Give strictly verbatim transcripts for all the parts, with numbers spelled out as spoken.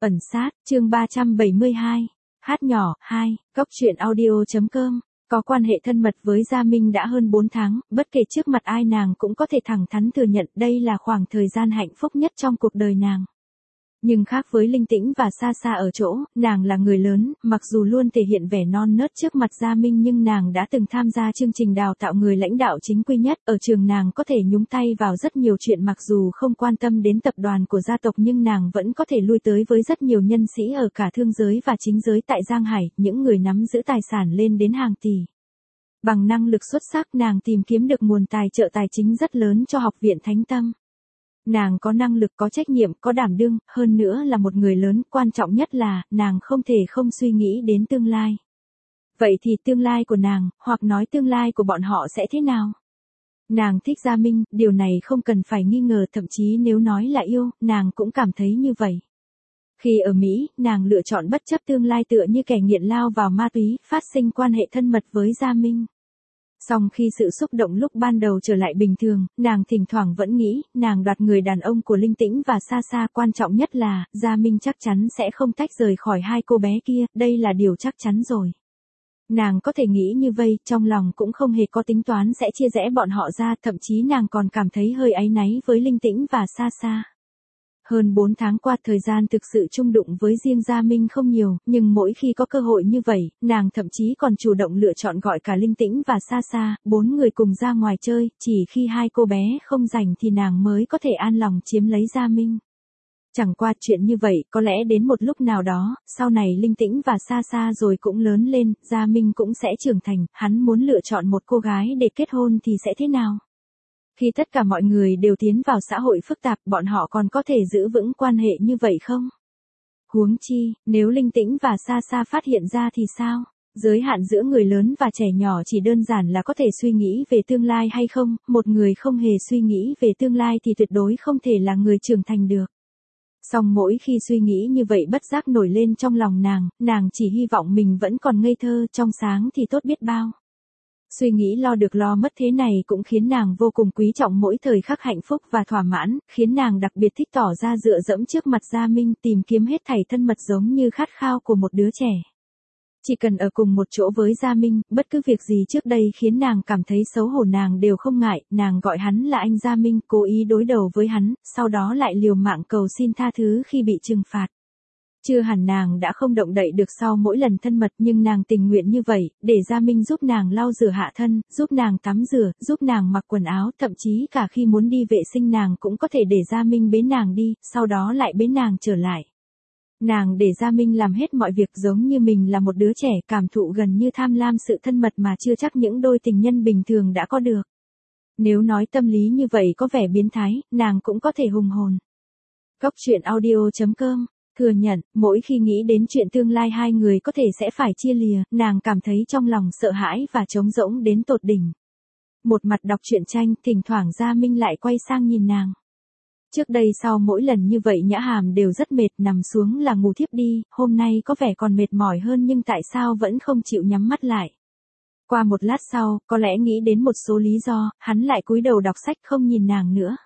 Ẩn sát, chương ba trăm bảy mươi hai. Hát nhỏ, hai, Cóc truyện audio.com. Có quan hệ thân mật với Gia Minh đã hơn bốn tháng, bất kể trước mặt ai nàng cũng có thể thẳng thắn thừa nhận đây là khoảng thời gian hạnh phúc nhất trong cuộc đời nàng. Nhưng khác với Linh Tĩnh và Sa Sa ở chỗ, nàng là người lớn, mặc dù luôn thể hiện vẻ non nớt trước mặt Gia Minh nhưng nàng đã từng tham gia chương trình đào tạo người lãnh đạo chính quy nhất, ở trường nàng có thể nhúng tay vào rất nhiều chuyện mặc dù không quan tâm đến tập đoàn của gia tộc nhưng nàng vẫn có thể lui tới với rất nhiều nhân sĩ ở cả thương giới và chính giới tại Giang Hải, những người nắm giữ tài sản lên đến hàng tỷ. Bằng năng lực xuất sắc nàng tìm kiếm được nguồn tài trợ tài chính rất lớn cho Học viện Thánh Tâm. Nàng có năng lực, có trách nhiệm, có đảm đương, hơn nữa là một người lớn, quan trọng nhất là, nàng không thể không suy nghĩ đến tương lai. Vậy thì tương lai của nàng, hoặc nói tương lai của bọn họ sẽ thế nào? Nàng thích Gia Minh, điều này không cần phải nghi ngờ, thậm chí nếu nói là yêu, nàng cũng cảm thấy như vậy. Khi ở Mỹ, nàng lựa chọn bất chấp tương lai tựa như kẻ nghiện lao vào ma túy, phát sinh quan hệ thân mật với Gia Minh. Song khi sự xúc động lúc ban đầu trở lại bình thường, nàng thỉnh thoảng vẫn nghĩ, nàng đoạt người đàn ông của Linh Tĩnh và Sa Sa, quan trọng nhất là, Gia Minh chắc chắn sẽ không tách rời khỏi hai cô bé kia, đây là điều chắc chắn rồi. Nàng có thể nghĩ như vậy, trong lòng cũng không hề có tính toán sẽ chia rẽ bọn họ ra, thậm chí nàng còn cảm thấy hơi áy náy với Linh Tĩnh và Sa Sa. Hơn bốn tháng qua thời gian thực sự chung đụng với riêng Gia Minh không nhiều, nhưng mỗi khi có cơ hội như vậy, nàng thậm chí còn chủ động lựa chọn gọi cả Linh Tĩnh và Sa Sa, bốn người cùng ra ngoài chơi, chỉ khi hai cô bé không rảnh thì nàng mới có thể an lòng chiếm lấy Gia Minh. Chẳng qua chuyện như vậy, có lẽ đến một lúc nào đó, sau này Linh Tĩnh và Sa Sa rồi cũng lớn lên, Gia Minh cũng sẽ trưởng thành, hắn muốn lựa chọn một cô gái để kết hôn thì sẽ thế nào? Khi tất cả mọi người đều tiến vào xã hội phức tạp, bọn họ còn có thể giữ vững quan hệ như vậy không? Huống chi, nếu Linh Tĩnh và Sa Sa phát hiện ra thì sao? Giới hạn giữa người lớn và trẻ nhỏ chỉ đơn giản là có thể suy nghĩ về tương lai hay không, một người không hề suy nghĩ về tương lai thì tuyệt đối không thể là người trưởng thành được. Song mỗi khi suy nghĩ như vậy bất giác nổi lên trong lòng nàng, nàng chỉ hy vọng mình vẫn còn ngây thơ, trong sáng thì tốt biết bao. Suy nghĩ lo được lo mất thế này cũng khiến nàng vô cùng quý trọng mỗi thời khắc hạnh phúc và thỏa mãn, khiến nàng đặc biệt thích tỏ ra dựa dẫm trước mặt Gia Minh, tìm kiếm hết thảy thân mật giống như khát khao của một đứa trẻ. Chỉ cần ở cùng một chỗ với Gia Minh, bất cứ việc gì trước đây khiến nàng cảm thấy xấu hổ nàng đều không ngại, nàng gọi hắn là anh Gia Minh, cố ý đối đầu với hắn, sau đó lại liều mạng cầu xin tha thứ khi bị trừng phạt. Chưa hẳn nàng đã không động đậy được sau mỗi lần thân mật nhưng nàng tình nguyện như vậy, để Gia Minh giúp nàng lau rửa hạ thân, giúp nàng tắm rửa, giúp nàng mặc quần áo, thậm chí cả khi muốn đi vệ sinh nàng cũng có thể để Gia Minh bế nàng đi, sau đó lại bế nàng trở lại. Nàng để Gia Minh làm hết mọi việc giống như mình là một đứa trẻ, cảm thụ gần như tham lam sự thân mật mà chưa chắc những đôi tình nhân bình thường đã có được. Nếu nói tâm lý như vậy có vẻ biến thái, nàng cũng có thể hùng hồn. Cóc truyện audio.com thừa nhận, mỗi khi nghĩ đến chuyện tương lai hai người có thể sẽ phải chia lìa, nàng cảm thấy trong lòng sợ hãi và trống rỗng đến tột đỉnh. Một mặt đọc truyện tranh, thỉnh thoảng Gia Minh lại quay sang nhìn nàng. Trước đây sau mỗi lần như vậy Nhã Hàm đều rất mệt, nằm xuống là ngủ thiếp đi, hôm nay có vẻ còn mệt mỏi hơn nhưng tại sao vẫn không chịu nhắm mắt lại. Qua một lát sau, có lẽ nghĩ đến một số lý do, hắn lại cúi đầu đọc sách không nhìn nàng nữa.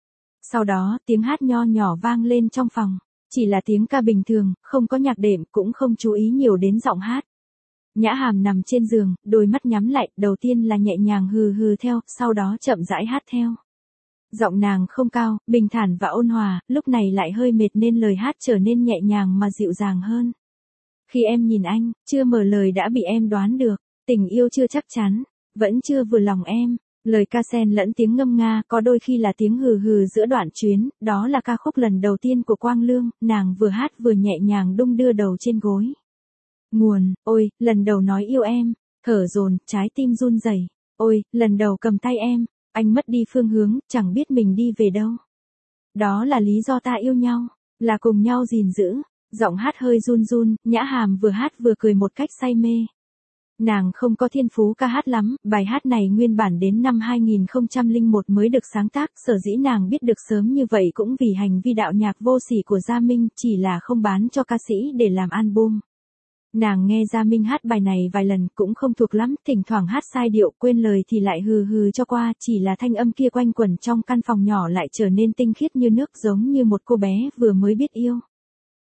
Sau đó, tiếng hát nho nhỏ vang lên trong phòng. Chỉ là tiếng ca bình thường, không có nhạc đệm, cũng không chú ý nhiều đến giọng hát. Nhã Hàm nằm trên giường, đôi mắt nhắm lại, đầu tiên là nhẹ nhàng hừ hừ theo, sau đó chậm rãi hát theo. Giọng nàng không cao, bình thản và ôn hòa, lúc này lại hơi mệt nên lời hát trở nên nhẹ nhàng mà dịu dàng hơn. Khi em nhìn anh, chưa mở lời đã bị em đoán được, tình yêu chưa chắc chắn, vẫn chưa vừa lòng em. Lời ca xen lẫn tiếng ngâm nga, có đôi khi là tiếng hừ hừ giữa đoạn chuyến, đó là ca khúc lần đầu tiên của Quang Lương, nàng vừa hát vừa nhẹ nhàng đung đưa đầu trên gối. Nguồn, ôi, lần đầu nói yêu em, thở dồn, trái tim run rẩy. Ôi, lần đầu cầm tay em, anh mất đi phương hướng, chẳng biết mình đi về đâu. Đó là lý do ta yêu nhau, là cùng nhau gìn giữ. Giọng hát hơi run run, Nhã Hàm vừa hát vừa cười một cách say mê. Nàng không có thiên phú ca hát lắm, bài hát này nguyên bản đến năm hai nghìn không trăm lẻ một mới được sáng tác, sở dĩ nàng biết được sớm như vậy cũng vì hành vi đạo nhạc vô sỉ của Gia Minh, chỉ là không bán cho ca sĩ để làm album. Nàng nghe Gia Minh hát bài này vài lần cũng không thuộc lắm, thỉnh thoảng hát sai điệu, quên lời thì lại hừ hừ cho qua, chỉ là thanh âm kia quanh quẩn trong căn phòng nhỏ lại trở nên tinh khiết như nước, giống như một cô bé vừa mới biết yêu.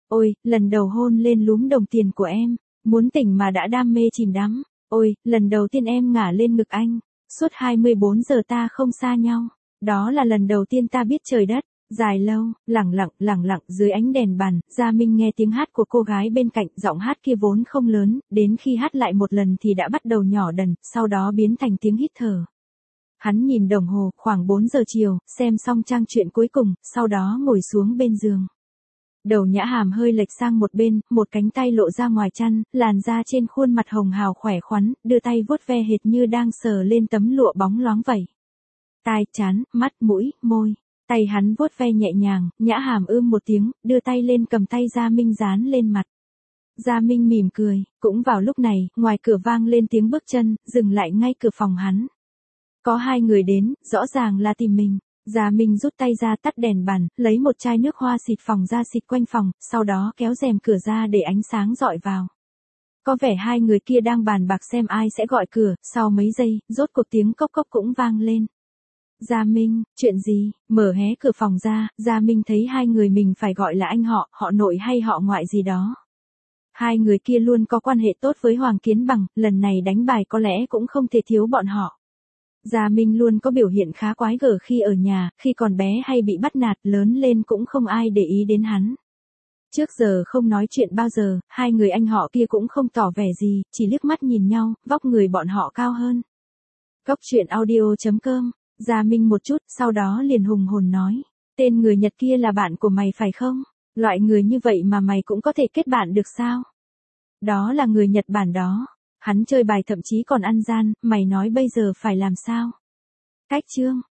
Ôi, lần đầu hôn lên lúm đồng tiền của em, muốn tỉnh mà đã đam mê chìm đắm. Ôi, lần đầu tiên em ngả lên ngực anh, suốt hai mươi bốn giờ ta không xa nhau. Đó là lần đầu tiên ta biết trời đất. Dài lâu, lẳng lặng, lẳng lặng dưới ánh đèn bàn, Gia Minh nghe tiếng hát của cô gái bên cạnh, giọng hát kia vốn không lớn, đến khi hát lại một lần thì đã bắt đầu nhỏ dần, sau đó biến thành tiếng hít thở. Hắn nhìn đồng hồ, khoảng bốn giờ chiều, xem xong trang truyện cuối cùng, sau đó ngồi xuống bên giường. Đầu Nhã Hàm hơi lệch sang một bên, một cánh tay lộ ra ngoài chăn, làn da trên khuôn mặt hồng hào khỏe khoắn, đưa tay vuốt ve hệt như đang sờ lên tấm lụa bóng loáng vậy. Tai, trán, mắt, mũi, môi. Tay hắn vuốt ve nhẹ nhàng, Nhã Hàm ưm một tiếng, đưa tay lên cầm tay Gia Minh dán lên mặt. Gia Minh mỉm cười, cũng vào lúc này, ngoài cửa vang lên tiếng bước chân, dừng lại ngay cửa phòng hắn. Có hai người đến, rõ ràng là tìm mình. Gia Minh rút tay ra tắt đèn bàn, lấy một chai nước hoa xịt phòng ra xịt quanh phòng, sau đó kéo rèm cửa ra để ánh sáng dọi vào. Có vẻ hai người kia đang bàn bạc xem ai sẽ gọi cửa, sau mấy giây, rốt cuộc tiếng cốc cốc cũng vang lên. Gia Minh, chuyện gì? Mở hé cửa phòng ra, Gia Minh thấy hai người mình phải gọi là anh họ, họ nội hay họ ngoại gì đó. Hai người kia luôn có quan hệ tốt với Hoàng Kiến Bằng, lần này đánh bài có lẽ cũng không thể thiếu bọn họ. Gia Minh luôn có biểu hiện khá quái gở khi ở nhà, khi còn bé hay bị bắt nạt, lớn lên cũng không ai để ý đến hắn. Trước giờ không nói chuyện bao giờ, hai người anh họ kia cũng không tỏ vẻ gì, chỉ liếc mắt nhìn nhau, vóc người bọn họ cao hơn. Cốc truyện audio chấm com. Gia Minh một chút, sau đó liền hùng hồn nói. Tên người Nhật kia là bạn của mày phải không? Loại người như vậy mà mày cũng có thể kết bạn được sao? Đó là người Nhật Bản đó. Hắn chơi bài thậm chí còn ăn gian, mày nói bây giờ phải làm sao? Cách chương.